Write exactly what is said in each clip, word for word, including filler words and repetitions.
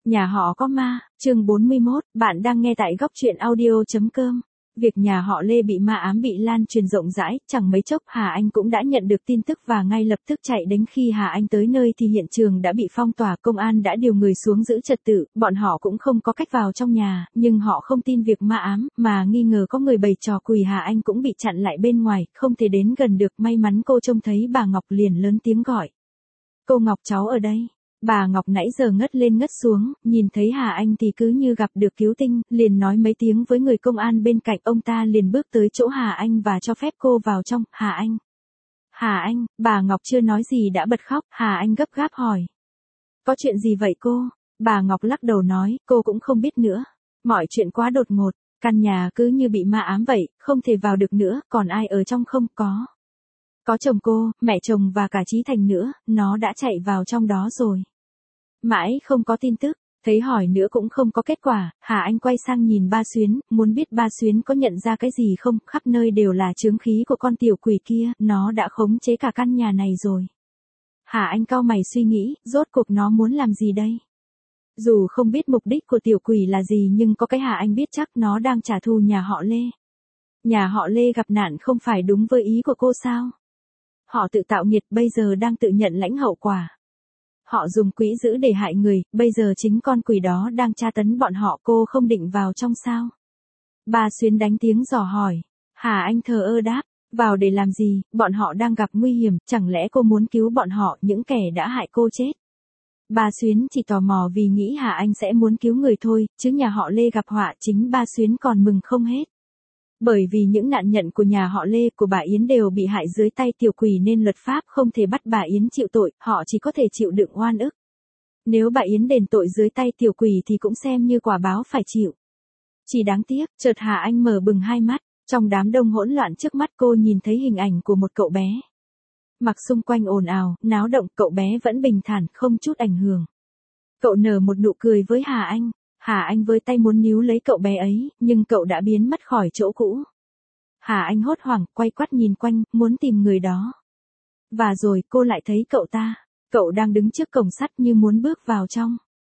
Nhà họ có ma, chương bốn mươi mốt, bạn đang nghe tại góc truyện audio.com. Việc nhà họ Lê bị ma ám bị lan truyền rộng rãi, chẳng mấy chốc Hà Anh cũng đã nhận được tin tức và ngay lập tức chạy đến. Khi Hà Anh tới nơi thì hiện trường đã bị phong tỏa, công an đã điều người xuống giữ trật tự, bọn họ cũng không có cách vào trong nhà, nhưng họ không tin việc ma ám, mà nghi ngờ có người bày trò quỷ. Hà Anh cũng bị chặn lại bên ngoài, không thể đến gần được. May mắn cô trông thấy bà Ngọc liền lớn tiếng gọi. Cô Ngọc, cháu ở đây. Bà Ngọc nãy giờ ngất lên ngất xuống, nhìn thấy Hà Anh thì cứ như gặp được cứu tinh, liền nói mấy tiếng với người công an bên cạnh. Ông ta liền bước tới chỗ Hà Anh và cho phép cô vào trong. Hà Anh. Hà Anh, bà Ngọc chưa nói gì đã bật khóc. Hà Anh gấp gáp hỏi. Có chuyện gì vậy cô? Bà Ngọc lắc đầu nói, cô cũng không biết nữa. Mọi chuyện quá đột ngột, căn nhà cứ như bị ma ám vậy, không thể vào được nữa, còn ai ở trong không? Có. Có chồng cô, mẹ chồng và cả Chí Thành nữa, nó đã chạy vào trong đó rồi. Mãi không có tin tức, thấy hỏi nữa cũng không có kết quả. Hà Anh quay sang nhìn ba Xuyến, muốn biết ba Xuyến có nhận ra cái gì không. Khắp nơi đều là chướng khí của con tiểu quỷ kia, nó đã khống chế cả căn nhà này rồi. Hà Anh cau mày suy nghĩ, rốt cuộc nó muốn làm gì đây? Dù không biết mục đích của tiểu quỷ là gì nhưng có cái Hà Anh biết chắc nó đang trả thù nhà họ Lê. Nhà họ Lê gặp nạn không phải đúng với ý của cô sao? Họ tự tạo nghiệt, bây giờ đang tự nhận lãnh hậu quả. Họ dùng quỹ dữ để hại người, bây giờ chính con quỷ đó đang tra tấn bọn họ. Cô không định vào trong sao? Bà Xuyến đánh tiếng dò hỏi. Hà Anh thờ ơ đáp, vào để làm gì, bọn họ đang gặp nguy hiểm, chẳng lẽ cô muốn cứu bọn họ, những kẻ đã hại cô chết? Bà Xuyến chỉ tò mò vì nghĩ Hà Anh sẽ muốn cứu người thôi, chứ nhà họ Lê gặp họa chính bà Xuyến còn mừng không hết. Bởi vì những nạn nhân của nhà họ Lê, của bà Yến đều bị hại dưới tay tiểu quỷ nên luật pháp không thể bắt bà Yến chịu tội, họ chỉ có thể chịu đựng oan ức. Nếu bà Yến đền tội dưới tay tiểu quỷ thì cũng xem như quả báo phải chịu. Chỉ đáng tiếc, chợt Hà Anh mở bừng hai mắt, trong đám đông hỗn loạn trước mắt cô nhìn thấy hình ảnh của một cậu bé. Mặc xung quanh ồn ào, náo động, cậu bé vẫn bình thản, không chút ảnh hưởng. Cậu nở một nụ cười với Hà Anh. Hà Anh với tay muốn níu lấy cậu bé ấy, nhưng cậu đã biến mất khỏi chỗ cũ. Hà Anh hốt hoảng, quay quắt nhìn quanh, muốn tìm người đó. Và rồi cô lại thấy cậu ta. Cậu đang đứng trước cổng sắt như muốn bước vào trong.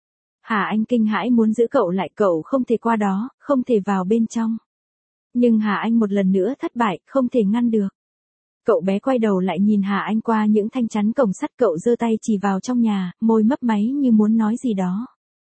Hà Anh kinh hãi muốn giữ cậu lại, cậu không thể qua đó, không thể vào bên trong. Nhưng Hà Anh một lần nữa thất bại, không thể ngăn được. Cậu bé quay đầu lại nhìn Hà Anh qua những thanh chắn cổng sắt, cậu giơ tay chỉ vào trong nhà, môi mấp máy như muốn nói gì đó.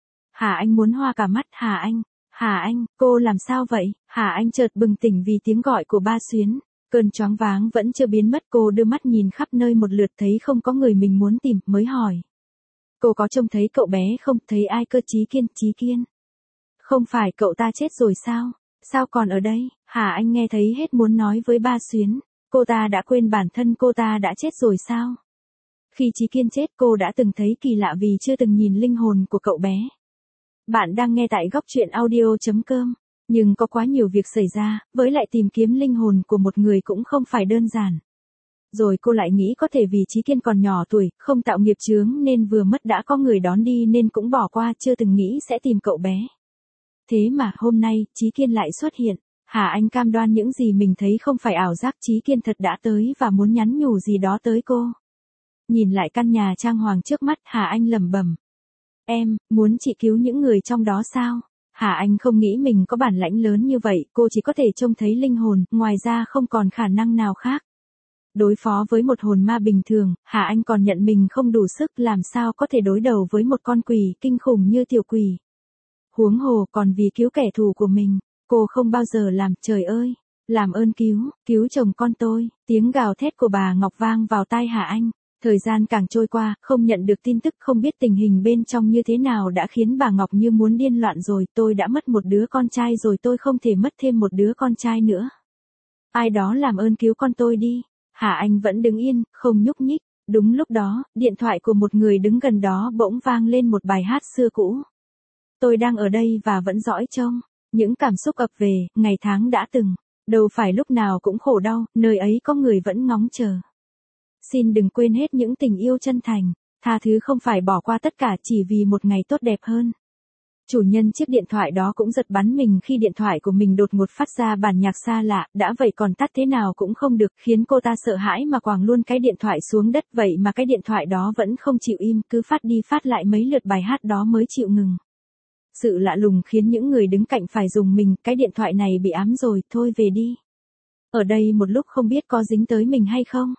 Hà Anh muốn hoa cả mắt. Hà Anh, Hà Anh, cô làm sao vậy? Hà Anh chợt bừng tỉnh vì tiếng gọi của ba Xuyến. Cơn choáng váng vẫn chưa biến mất, cô đưa mắt nhìn khắp nơi một lượt thấy không có người mình muốn tìm, mới hỏi. Cô có trông thấy cậu bé không? Thấy ai cơ? Chí Kiên, Chí Kiên. Không phải cậu ta chết rồi sao? Sao còn ở đây? Hà Anh nghe thấy hết muốn nói với ba Xuyến. Cô ta đã quên bản thân cô ta đã chết rồi sao? Khi Chí Kiên chết cô đã từng thấy kỳ lạ vì chưa từng nhìn linh hồn của cậu bé. Bạn đang nghe tại góc truyện audio.com. Nhưng có quá nhiều việc xảy ra, với lại tìm kiếm linh hồn của một người cũng không phải đơn giản. Rồi cô lại nghĩ có thể vì Chí Kiên còn nhỏ tuổi, không tạo nghiệp chướng nên vừa mất đã có người đón đi nên cũng bỏ qua, chưa từng nghĩ sẽ tìm cậu bé. Thế mà hôm nay, Chí Kiên lại xuất hiện. Hà Anh cam đoan những gì mình thấy không phải ảo giác, Chí Kiên thật đã tới và muốn nhắn nhủ gì đó tới cô. Nhìn lại căn nhà trang hoàng trước mắt, Hà Anh lẩm bẩm. Em, muốn chị cứu những người trong đó sao? Hà Anh không nghĩ mình có bản lãnh lớn như vậy, cô chỉ có thể trông thấy linh hồn, ngoài ra không còn khả năng nào khác. Đối phó với một hồn ma bình thường, Hà Anh còn nhận mình không đủ sức, làm sao có thể đối đầu với một con quỷ kinh khủng như tiểu quỷ. Huống hồ còn vì cứu kẻ thù của mình, cô không bao giờ làm. Trời ơi, làm ơn cứu, cứu chồng con tôi. Tiếng gào thét của bà Ngọc vang vào tai Hà Anh. Thời gian càng trôi qua, không nhận được tin tức, không biết tình hình bên trong như thế nào đã khiến bà Ngọc như muốn điên loạn rồi. Tôi đã mất một đứa con trai rồi, tôi không thể mất thêm một đứa con trai nữa. Ai đó làm ơn cứu con tôi đi. Hà Anh vẫn đứng yên, không nhúc nhích. Đúng lúc đó, điện thoại của một người đứng gần đó bỗng vang lên một bài hát xưa cũ. Tôi đang ở đây và vẫn dõi trông. Những cảm xúc ập về, ngày tháng đã từng. Đâu phải lúc nào cũng khổ đau, nơi ấy có người vẫn ngóng chờ. Xin đừng quên hết những tình yêu chân thành. Tha thứ không phải bỏ qua tất cả chỉ vì một ngày tốt đẹp hơn. Chủ nhân chiếc điện thoại đó cũng giật bắn mình khi điện thoại của mình đột ngột phát ra bản nhạc xa lạ, đã vậy còn tắt thế nào cũng không được, khiến cô ta sợ hãi mà quàng luôn cái điện thoại xuống đất. Vậy mà cái điện thoại đó vẫn không chịu im, cứ phát đi phát lại mấy lượt bài hát đó mới chịu ngừng. Sự lạ lùng khiến những người đứng cạnh phải rùng mình, cái điện thoại này bị ám rồi, thôi về đi. Ở đây một lúc không biết có dính tới mình hay không.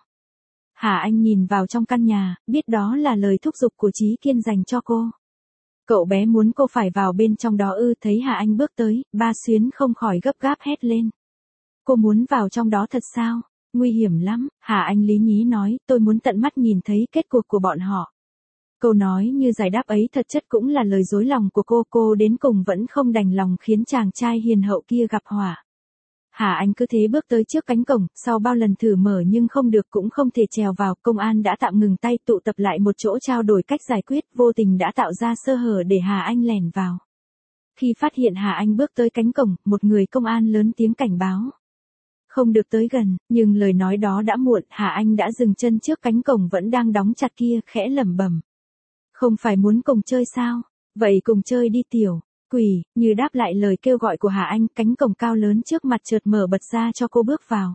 Hà Anh nhìn vào trong căn nhà, biết đó là lời thúc giục của Chí Kiên dành cho cô. Cậu bé muốn cô phải vào bên trong đó ư? Thấy Hà Anh bước tới, Ba Xuyến không khỏi gấp gáp hét lên. Cô muốn vào trong đó thật sao? Nguy hiểm lắm, Hà Anh lý nhí nói, tôi muốn tận mắt nhìn thấy kết cuộc của bọn họ. Câu nói như giải đáp ấy thật chất cũng là lời dối lòng của cô, cô đến cùng vẫn không đành lòng khiến chàng trai hiền hậu kia gặp họa. Hà Anh cứ thế bước tới trước cánh cổng, sau bao lần thử mở nhưng không được cũng không thể trèo vào, công an đã tạm ngừng tay tụ tập lại một chỗ trao đổi cách giải quyết, vô tình đã tạo ra sơ hở để Hà Anh lẻn vào. Khi phát hiện Hà Anh bước tới cánh cổng, một người công an lớn tiếng cảnh báo. Không được tới gần, nhưng lời nói đó đã muộn, Hà Anh đã dừng chân trước cánh cổng vẫn đang đóng chặt kia, khẽ lẩm bẩm. Không phải muốn cùng chơi sao? Vậy cùng chơi đi tiểu. Quỷ, như đáp lại lời kêu gọi của Hà Anh, cánh cổng cao lớn trước mặt chợt mở bật ra cho cô bước vào.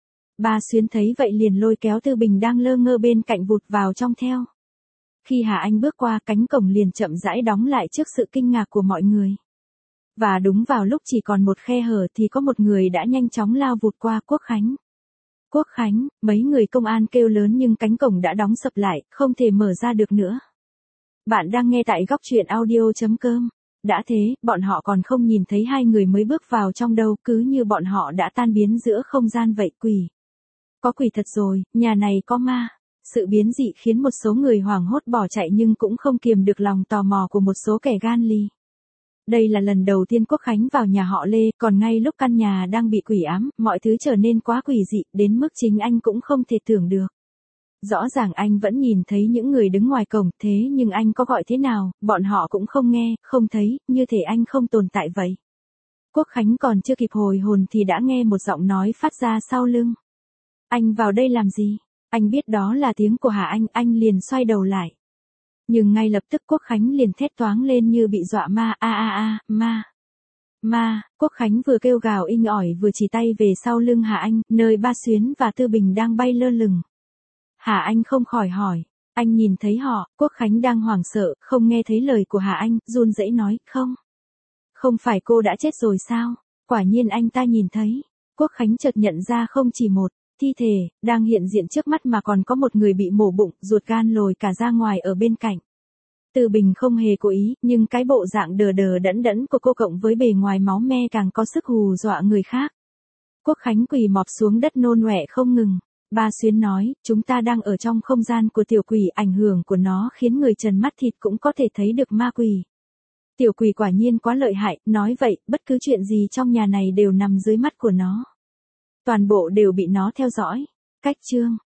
Ba Xuyến thấy vậy liền lôi kéo Tư Bình đang lơ ngơ bên cạnh vụt vào trong theo. Khi Hà Anh bước qua, cánh cổng liền chậm rãi đóng lại trước sự kinh ngạc của mọi người. Và đúng vào lúc chỉ còn một khe hở thì có một người đã nhanh chóng lao vụt qua. Quốc Khánh. Quốc Khánh, mấy người công an kêu lớn nhưng cánh cổng đã đóng sập lại, không thể mở ra được nữa. Bạn đang nghe tại góc truyện audio chấm com. Đã thế, bọn họ còn không nhìn thấy hai người mới bước vào trong đâu, cứ như bọn họ đã tan biến giữa không gian vậy. Quỷ. Có quỷ thật rồi, nhà này có ma. Sự biến dị khiến một số người hoảng hốt bỏ chạy nhưng cũng không kiềm được lòng tò mò của một số kẻ gan lì. Đây là lần đầu tiên Quốc Khánh vào nhà họ Lê, còn ngay lúc căn nhà đang bị quỷ ám, mọi thứ trở nên quá quỷ dị, đến mức chính anh cũng không thể tưởng được. Rõ ràng anh vẫn nhìn thấy những người đứng ngoài cổng, thế nhưng anh có gọi thế nào, bọn họ cũng không nghe, không thấy, như thể anh không tồn tại vậy. Quốc Khánh còn chưa kịp hồi hồn thì đã nghe một giọng nói phát ra sau lưng. Anh vào đây làm gì? Anh biết đó là tiếng của Hà Anh, anh liền xoay đầu lại. Nhưng ngay lập tức Quốc Khánh liền thét toáng lên như bị dọa ma, a a a, ma. Ma, Quốc Khánh vừa kêu gào inh ỏi vừa chỉ tay về sau lưng Hà Anh, nơi Ba Xuyến và Tư Bình đang bay lơ lửng. Hà Anh không khỏi hỏi, anh nhìn thấy họ? Quốc Khánh đang hoảng sợ, không nghe thấy lời của Hà Anh, run rẩy nói, không. Không phải cô đã chết rồi sao? Quả nhiên anh ta nhìn thấy. Quốc Khánh chợt nhận ra không chỉ một thi thể đang hiện diện trước mắt mà còn có một người bị mổ bụng, ruột gan lồi cả ra ngoài ở bên cạnh. Từ Bình không hề cố ý, nhưng cái bộ dạng đờ đờ đẫn đẫn của cô cộng với bề ngoài máu me càng có sức hù dọa người khác. Quốc Khánh quỳ mọp xuống đất nôn ọe không ngừng. Ba Xuyến nói, chúng ta đang ở trong không gian của tiểu quỷ, ảnh hưởng của nó khiến người trần mắt thịt cũng có thể thấy được ma quỷ. Tiểu quỷ quả nhiên quá lợi hại, nói vậy, bất cứ chuyện gì trong nhà này đều nằm dưới mắt của nó. Toàn bộ đều bị nó theo dõi. Cách chương